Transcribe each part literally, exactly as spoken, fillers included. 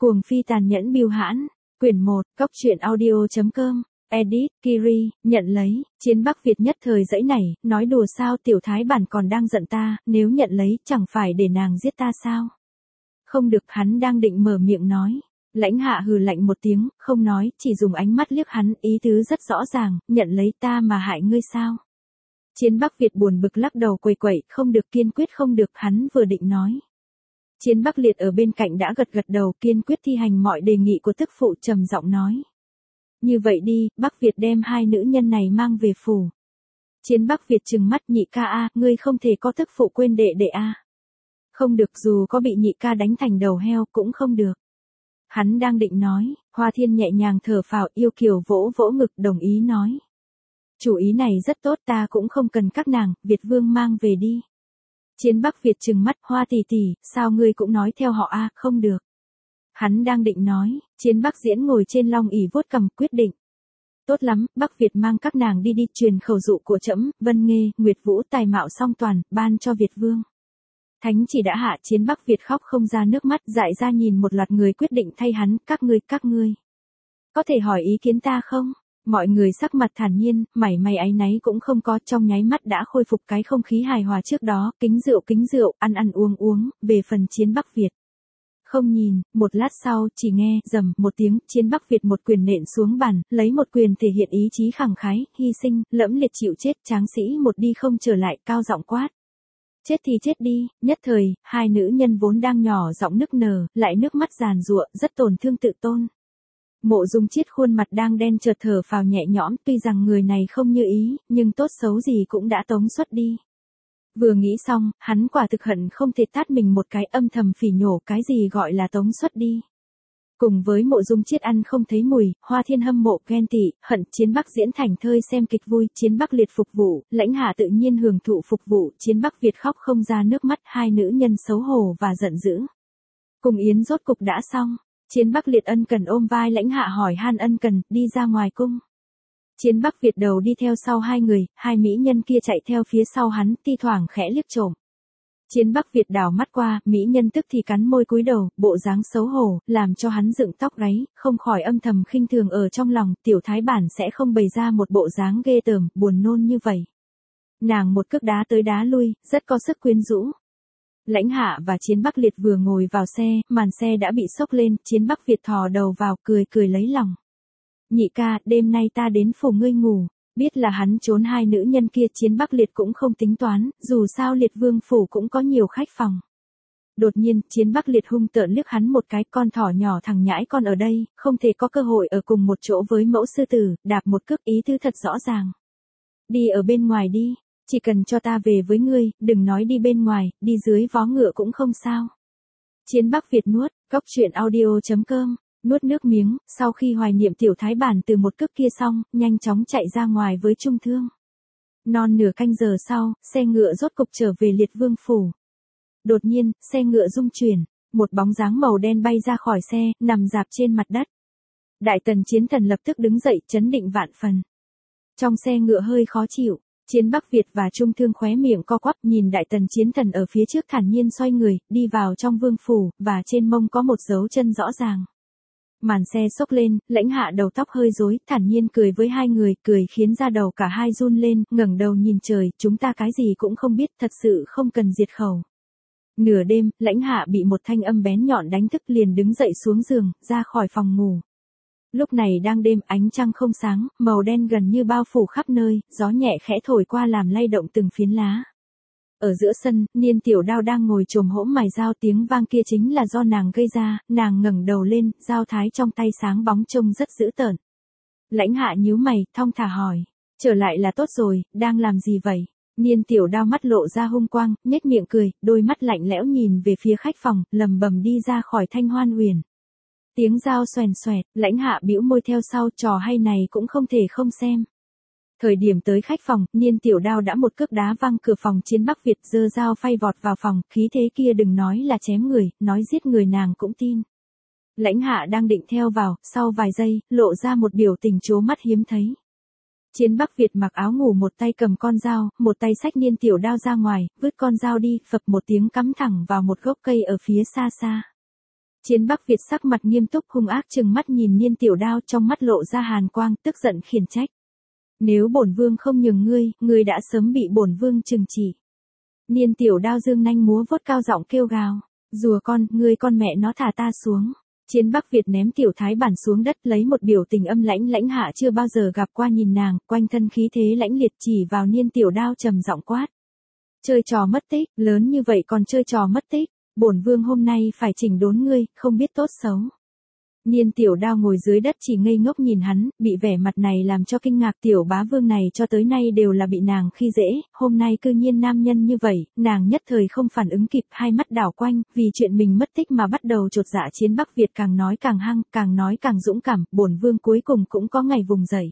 Cuồng phi tàn nhẫn bưu hãn, quyển một, cóc truyện audio.com, edit, Kiri, nhận lấy, chiến Bắc Việt nhất thời dãy nảy, nói đùa sao tiểu thái bản còn đang giận ta, nếu nhận lấy chẳng phải để nàng giết ta sao? Không được, hắn đang định mở miệng nói. Lãnh Hạ hừ lạnh một tiếng, không nói, chỉ dùng ánh mắt liếc hắn, ý tứ rất rõ ràng, nhận lấy ta mà hại ngươi sao? Chiến Bắc Việt buồn bực lắc đầu quẩy quẩy, không được, kiên quyết không được, hắn vừa định nói. Chiến Bắc Liệt ở bên cạnh đã gật gật đầu, kiên quyết thi hành mọi đề nghị của tức phụ, trầm giọng nói. Như vậy đi, Bắc Việt đem hai nữ nhân này mang về phủ. Chiến Bắc Việt trừng mắt, nhị ca a, ngươi không thể có tức phụ quên đệ đệ a. Không được, dù có bị nhị ca đánh thành đầu heo cũng không được. Hắn đang định nói, Hoa Thiên nhẹ nhàng thở phào, yêu kiều vỗ vỗ ngực, đồng ý nói. Chủ ý này rất tốt, ta cũng không cần các nàng, Việt Vương mang về đi. Chiến Bắc Việt trừng mắt, Hoa tỷ tỷ, sao ngươi cũng nói theo họ a, không được. Hắn đang định nói, Chiến Bắc Diễn ngồi trên long ỷ vuốt cằm, quyết định. Tốt lắm, Bắc Việt mang các nàng đi đi, truyền khẩu dụ của trẫm, Vân Nghê, Nguyệt Vũ tài mạo song toàn, ban cho Việt Vương. Thánh chỉ đã hạ, Chiến Bắc Việt khóc không ra nước mắt, dại ra nhìn một loạt người quyết định thay hắn, các ngươi, các ngươi. Có thể hỏi ý kiến ta không? Mọi người sắc mặt thản nhiên, mảy may áy náy cũng không có, trong nháy mắt đã khôi phục cái không khí hài hòa trước đó, kính rượu kính rượu, ăn ăn uống uống, về phần Chiến Bắc Việt. Không nhìn, một lát sau, chỉ nghe, rầm, một tiếng, Chiến Bắc Việt một quyền nện xuống bàn, lấy một quyền thể hiện ý chí khẳng khái, hy sinh, lẫm liệt chịu chết, tráng sĩ một đi không trở lại, cao giọng quát. Chết thì chết đi, nhất thời, hai nữ nhân vốn đang nhỏ giọng nức nở, lại nước mắt giàn giụa, rất tổn thương tự tôn. Mộ Dung Chiết khuôn mặt đang đen chợt thở phào nhẹ nhõm, tuy rằng người này không như ý, nhưng tốt xấu gì cũng đã tống xuất đi. Vừa nghĩ xong, hắn quả thực hận không thể tát mình một cái, âm thầm phỉ nhổ cái gì gọi là tống xuất đi. Cùng với Mộ Dung Chiết ăn không thấy mùi, Hoa Thiên hâm mộ ghen tị, hận Chiến Bắc Diễn thành thơi xem kịch vui, Chiến Bắc Liệt phục vụ, Lãnh Hạ tự nhiên hưởng thụ phục vụ, Chiến Bắc Việt khóc không ra nước mắt, hai nữ nhân xấu hổ và giận dữ. Cùng yến rốt cục đã xong, Chiến Bắc Liệt ân cần ôm vai Lãnh Hạ hỏi han ân cần, đi ra ngoài cung. Chiến Bắc Việt đầu đi theo sau hai người, hai mỹ nhân kia chạy theo phía sau hắn, thi thoảng khẽ liếc trộm. Chiến Bắc Việt đảo mắt qua, mỹ nhân tức thì cắn môi cúi đầu, bộ dáng xấu hổ, làm cho hắn dựng tóc gáy, không khỏi âm thầm khinh thường ở trong lòng, tiểu thái bản sẽ không bày ra một bộ dáng ghê tởm, buồn nôn như vậy. Nàng một cước đá tới đá lui, rất có sức quyến rũ. Lãnh Hạ và Chiến Bắc Liệt vừa ngồi vào xe, màn xe đã bị xốc lên, Chiến Bắc Việt thò đầu vào, cười cười lấy lòng. Nhị ca, đêm nay ta đến phủ ngươi ngủ. Biết là hắn trốn hai nữ nhân kia, Chiến Bắc Liệt cũng không tính toán, dù sao Liệt Vương phủ cũng có nhiều khách phòng. Đột nhiên, Chiến Bắc Liệt hung tợn liếc hắn một cái, con thỏ nhỏ thằng nhãi con ở đây, không thể có cơ hội ở cùng một chỗ với mẫu sư tử, đạp một cước, ý tứ thật rõ ràng. Đi ở bên ngoài đi, chỉ cần cho ta về với ngươi, đừng nói đi bên ngoài, đi dưới vó ngựa cũng không sao. Chiến Bắc Việt nuốt, cóc truyện audio.com. Nuốt nước miếng, sau khi hoài niệm tiểu thái bản từ một cước kia xong, nhanh chóng chạy ra ngoài với trung thương. Non nửa canh giờ sau, xe ngựa rốt cục trở về Liệt Vương phủ. Đột nhiên, xe ngựa rung chuyển, một bóng dáng màu đen bay ra khỏi xe, nằm rạp trên mặt đất. Đại tần Chiến Thần lập tức đứng dậy, chấn định vạn phần. Trong xe ngựa hơi khó chịu, Chiến Bắc Việt và trung thương khóe miệng co quắp, nhìn Đại tần Chiến Thần ở phía trước thản nhiên xoay người, đi vào trong vương phủ, và trên mông có một dấu chân rõ ràng. Màn xe xốc lên, Lãnh Hạ đầu tóc hơi rối, thản nhiên cười với hai người, cười khiến da đầu cả hai run lên, ngẩng đầu nhìn trời, chúng ta cái gì cũng không biết, thật sự không cần diệt khẩu. Nửa đêm, Lãnh Hạ bị một thanh âm bén nhọn đánh thức, liền đứng dậy xuống giường, ra khỏi phòng ngủ. Lúc này đang đêm, ánh trăng không sáng, màu đen gần như bao phủ khắp nơi, gió nhẹ khẽ thổi qua làm lay động từng phiến lá. Ở giữa sân, Niên Tiểu Đao đang ngồi chồm hỗn mài dao, tiếng vang kia chính là do nàng gây ra, nàng ngẩng đầu lên, dao thái trong tay sáng bóng trông rất dữ tợn. Lãnh Hạ nhíu mày, thong thả hỏi, trở lại là tốt rồi, đang làm gì vậy? Niên Tiểu Đao mắt lộ ra hung quang, nhếch miệng cười, đôi mắt lạnh lẽo nhìn về phía khách phòng, lầm bầm đi ra khỏi Thanh Hoan Huyền. Tiếng dao xoèn xoẹt, Lãnh Hạ bĩu môi theo sau, trò hay này cũng không thể không xem. Thời điểm tới khách phòng, Niên Tiểu Đao đã một cước đá văng cửa phòng Chiến Bắc Việt, giơ dao phay vọt vào phòng, khí thế kia đừng nói là chém người, nói giết người nàng cũng tin. Lãnh Hạ đang định theo vào, sau vài giây, lộ ra một biểu tình trố mắt hiếm thấy. Chiến Bắc Việt mặc áo ngủ, một tay cầm con dao, một tay xách Niên Tiểu Đao ra ngoài, vứt con dao đi, phập một tiếng cắm thẳng vào một gốc cây ở phía xa xa. Chiến Bắc Việt sắc mặt nghiêm túc hung ác trừng mắt nhìn Niên Tiểu Đao, trong mắt lộ ra hàn quang, tức giận khiển trách. Nếu bổn vương không nhường ngươi, ngươi đã sớm bị bổn vương trừng trị. Niên Tiểu Đao dương nanh múa vuốt cao giọng kêu gào. Rùa con, ngươi con mẹ nó thả ta xuống. Chiến Bắc Việt ném tiểu thái bản xuống đất, lấy một biểu tình âm lãnh lãnh hạ chưa bao giờ gặp qua nhìn nàng, quanh thân khí thế lãnh liệt chỉ vào Niên Tiểu Đao trầm giọng quát. Chơi trò mất tích, lớn như vậy còn chơi trò mất tích, bổn vương hôm nay phải chỉnh đốn ngươi, không biết tốt xấu. Niên Tiểu Đao ngồi dưới đất chỉ ngây ngốc nhìn hắn, bị vẻ mặt này làm cho kinh ngạc. Tiểu bá vương này cho tới nay đều là bị nàng khi dễ, hôm nay cư nhiên nam nhân như vậy, nàng nhất thời không phản ứng kịp, hai mắt đảo quanh, vì chuyện mình mất tích mà bắt đầu chột dạ. Chiến Bắc Việt càng nói càng hăng, càng nói càng dũng cảm, bổn vương cuối cùng cũng có ngày vùng dậy.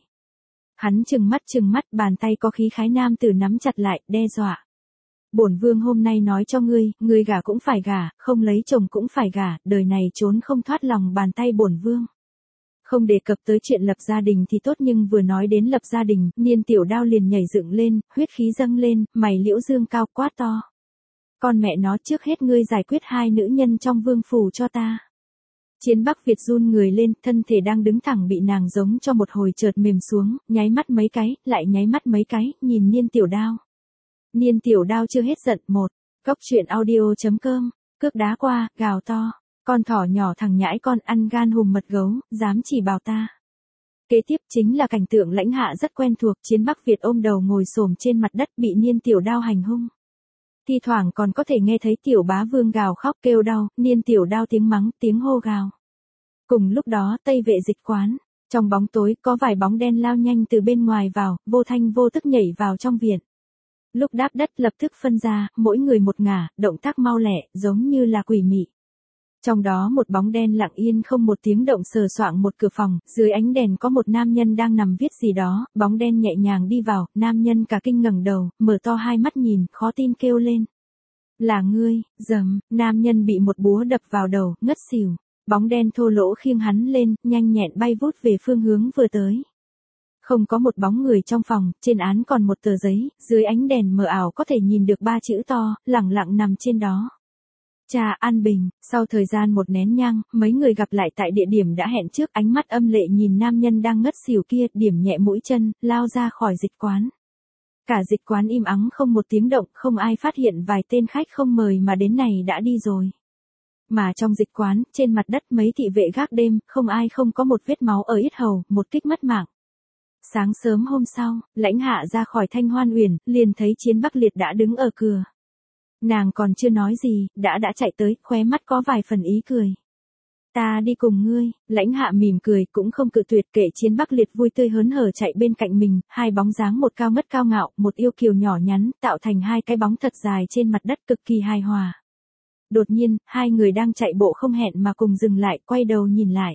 Hắn trừng mắt trừng mắt, bàn tay có khí khái nam tử nắm chặt lại, đe dọa. Bổn vương hôm nay nói cho ngươi, ngươi gả cũng phải gả, không lấy chồng cũng phải gả, đời này trốn không thoát lòng bàn tay bổn vương. Không đề cập tới chuyện lập gia đình thì tốt, nhưng vừa nói đến lập gia đình, Niên Tiểu Đao liền nhảy dựng lên, huyết khí dâng lên, mày liễu dương cao quát to. Con mẹ nó, trước hết ngươi giải quyết hai nữ nhân trong vương phủ cho ta. Chiến Bắc Việt run người lên, thân thể đang đứng thẳng bị nàng giống cho một hồi chợt mềm xuống, nháy mắt mấy cái, lại nháy mắt mấy cái, nhìn Niên Tiểu Đao. Niên Tiểu Đao chưa hết giận. Một. Cốc truyện audio chấm com, cước đá qua, gào to. Con thỏ nhỏ thằng nhãi con ăn gan hùm mật gấu, dám chỉ bảo ta. Kế tiếp chính là cảnh tượng lãnh hạ rất quen thuộc. Chiến Bắc Việt ôm đầu ngồi xổm trên mặt đất bị Niên Tiểu Đao hành hung. Thi thoảng còn có thể nghe thấy tiểu bá vương gào khóc kêu đau, Niên Tiểu Đao tiếng mắng, tiếng hô gào. Cùng lúc đó Tây Vệ Dịch quán, trong bóng tối có vài bóng đen lao nhanh từ bên ngoài vào, vô thanh vô tức nhảy vào trong viện. Lúc đáp đất lập tức phân ra, mỗi người một ngả, động tác mau lẹ, giống như là quỷ mị. Trong đó một bóng đen lặng yên không một tiếng động sờ soạng một cửa phòng, dưới ánh đèn có một nam nhân đang nằm viết gì đó, bóng đen nhẹ nhàng đi vào, nam nhân cả kinh ngẩng đầu, mở to hai mắt nhìn, khó tin kêu lên. Là ngươi, dầm, nam nhân bị một búa đập vào đầu, ngất xỉu. Bóng đen thô lỗ khiêng hắn lên, nhanh nhẹn bay vút về phương hướng vừa tới. Không có một bóng người trong phòng, trên án còn một tờ giấy, dưới ánh đèn mờ ảo có thể nhìn được ba chữ to, lẳng lặng nằm trên đó. Cha An Bình. Sau thời gian một nén nhang, mấy người gặp lại tại địa điểm đã hẹn trước, ánh mắt âm lệ nhìn nam nhân đang ngất xỉu kia, điểm nhẹ mũi chân, lao ra khỏi dịch quán. Cả dịch quán im ắng không một tiếng động, không ai phát hiện vài tên khách không mời mà đến này đã đi rồi. Mà trong dịch quán, trên mặt đất mấy thị vệ gác đêm, không ai không có một vết máu ở yết hầu, một kích mất mạng. Sáng sớm hôm sau, lãnh hạ ra khỏi Thanh Hoan Uyển, liền thấy Chiến Bắc Liệt đã đứng ở cửa. Nàng còn chưa nói gì, đã đã chạy tới, khóe mắt có vài phần ý cười. Ta đi cùng ngươi, lãnh hạ mỉm cười, cũng không cự tuyệt, kể Chiến Bắc Liệt vui tươi hớn hở chạy bên cạnh mình, hai bóng dáng một cao ngất cao ngạo, một yêu kiều nhỏ nhắn, tạo thành hai cái bóng thật dài trên mặt đất cực kỳ hài hòa. Đột nhiên, hai người đang chạy bộ không hẹn mà cùng dừng lại, quay đầu nhìn lại.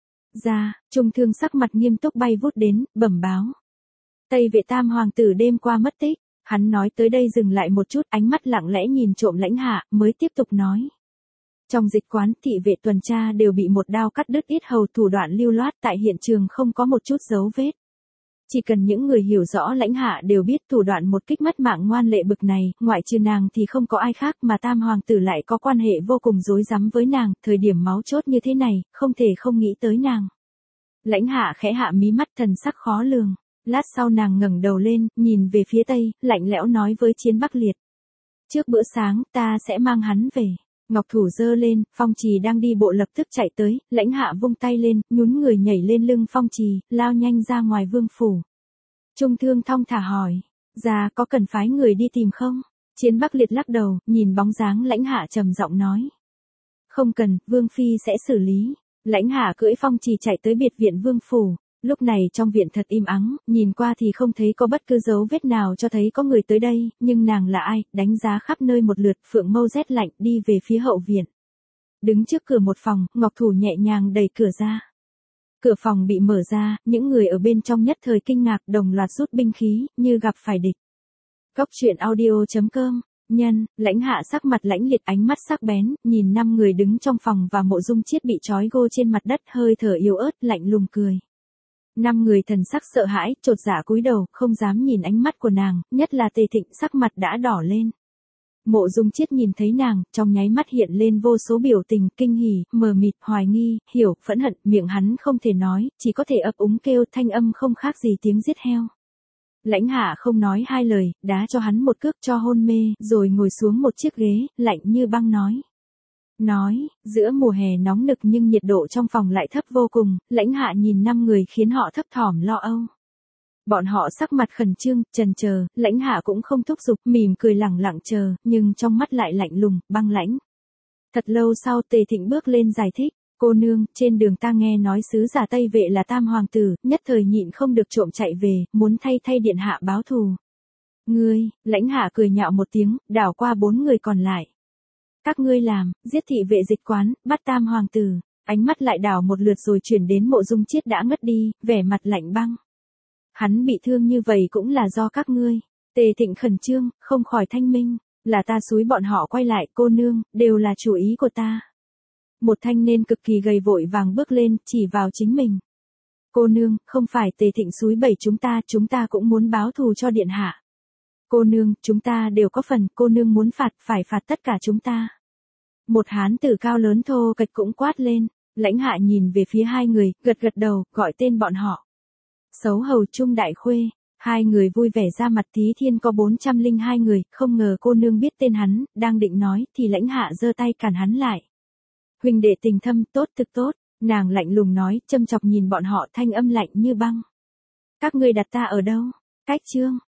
Ra, Trung Thương sắc mặt nghiêm túc bay vút đến, bẩm báo. Tây Vệ Tam hoàng tử đêm qua mất tích. Hắn nói tới đây dừng lại một chút, ánh mắt lặng lẽ nhìn trộm lãnh hạ, mới tiếp tục nói. Trong dịch quán, thị vệ tuần tra đều bị một đao cắt đứt yết hầu, thủ đoạn lưu loát, tại hiện trường không có một chút dấu vết. Chỉ cần những người hiểu rõ lãnh hạ đều biết thủ đoạn một kích mất mạng ngoan lệ bực này, ngoại trừ nàng thì không có ai khác, mà Tam hoàng tử lại có quan hệ vô cùng rối rắm với nàng, thời điểm máu chốt như thế này, không thể không nghĩ tới nàng. Lãnh hạ khẽ hạ mí mắt, thần sắc khó lường. Lát sau nàng ngẩng đầu lên, nhìn về phía tây, lạnh lẽo nói với Chiến Bắc Liệt. Trước bữa sáng, ta sẽ mang hắn về. Ngọc thủ giơ lên, Phong Trì đang đi bộ lập tức chạy tới, lãnh hạ vung tay lên, nhún người nhảy lên lưng Phong Trì, lao nhanh ra ngoài vương phủ. Trung Thương thong thả hỏi, ra có cần phái người đi tìm không? Chiến Bắc Liệt lắc đầu, nhìn bóng dáng lãnh hạ trầm giọng nói. Không cần, Vương Phi sẽ xử lý. Lãnh hạ cưỡi Phong Trì chạy tới biệt viện vương phủ. Lúc này trong viện thật im ắng, nhìn qua thì không thấy có bất cứ dấu vết nào cho thấy có người tới đây, nhưng nàng là ai, đánh giá khắp nơi một lượt, phượng mâu rét lạnh, đi về phía hậu viện. Đứng trước cửa một phòng, Ngọc thủ nhẹ nhàng đẩy cửa ra. Cửa phòng bị mở ra, những người ở bên trong nhất thời kinh ngạc, đồng loạt rút binh khí, như gặp phải địch. Cốc truyện audio chấm com. Nhân, lãnh hạ sắc mặt lãnh liệt, ánh mắt sắc bén, nhìn năm người đứng trong phòng và Mộ Dung Chiết bị trói gô trên mặt đất, hơi thở yếu ớt, lạnh lùng cười. Năm người thần sắc sợ hãi, chột dạ cúi đầu, không dám nhìn ánh mắt của nàng, nhất là Tề Thịnh sắc mặt đã đỏ lên. Mộ Dung Chiết nhìn thấy nàng, trong nháy mắt hiện lên vô số biểu tình, kinh hỉ, mờ mịt, hoài nghi, hiểu, phẫn hận, miệng hắn không thể nói, chỉ có thể ấp úng kêu, thanh âm không khác gì tiếng giết heo. Lãnh Hạ không nói hai lời, đá cho hắn một cước cho hôn mê, rồi ngồi xuống một chiếc ghế, lạnh như băng nói. Nói, giữa mùa hè nóng nực nhưng nhiệt độ trong phòng lại thấp vô cùng, Lãnh Hạ nhìn năm người khiến họ thấp thỏm lo âu. Bọn họ sắc mặt khẩn trương, chần chờ, Lãnh Hạ cũng không thúc giục, mỉm cười lẳng lặng chờ, nhưng trong mắt lại lạnh lùng, băng lãnh. Thật lâu sau Tề Thịnh bước lên giải thích, cô nương, trên đường ta nghe nói sứ giả Tây Vệ là Tam Hoàng tử, nhất thời nhịn không được trộm chạy về, muốn thay thay điện hạ báo thù. Ngươi, Lãnh Hạ cười nhạo một tiếng, đảo qua bốn người còn lại. Các ngươi làm, giết thị vệ dịch quán, bắt Tam Hoàng tử, ánh mắt lại đảo một lượt rồi chuyển đến Mộ Dung Chiết đã ngất đi, vẻ mặt lạnh băng. Hắn bị thương như vậy cũng là do các ngươi. Tề Thịnh khẩn trương, không khỏi thanh minh, là ta xúi bọn họ quay lại, cô nương, đều là chủ ý của ta. Một thanh niên cực kỳ gầy vội vàng bước lên, chỉ vào chính mình. Cô nương, không phải Tề Thịnh xúi bẩy chúng ta, chúng ta cũng muốn báo thù cho điện hạ. Cô nương, chúng ta đều có phần, cô nương muốn phạt, phải phạt tất cả chúng ta. Một hán tử cao lớn thô kệch cũng quát lên, Lãnh Hạ nhìn về phía hai người, gật gật đầu, gọi tên bọn họ. Xấu hầu Trung Đại Khuê, hai người vui vẻ ra mặt. Tí Thiên có bốn trăm linh hai người, không ngờ cô nương biết tên hắn, đang định nói, thì Lãnh Hạ giơ tay cản hắn lại. Huynh đệ tình thâm, tốt thực tốt, nàng lạnh lùng nói, châm chọc nhìn bọn họ, thanh âm lạnh như băng. Các ngươi đặt ta ở đâu? Cách chương.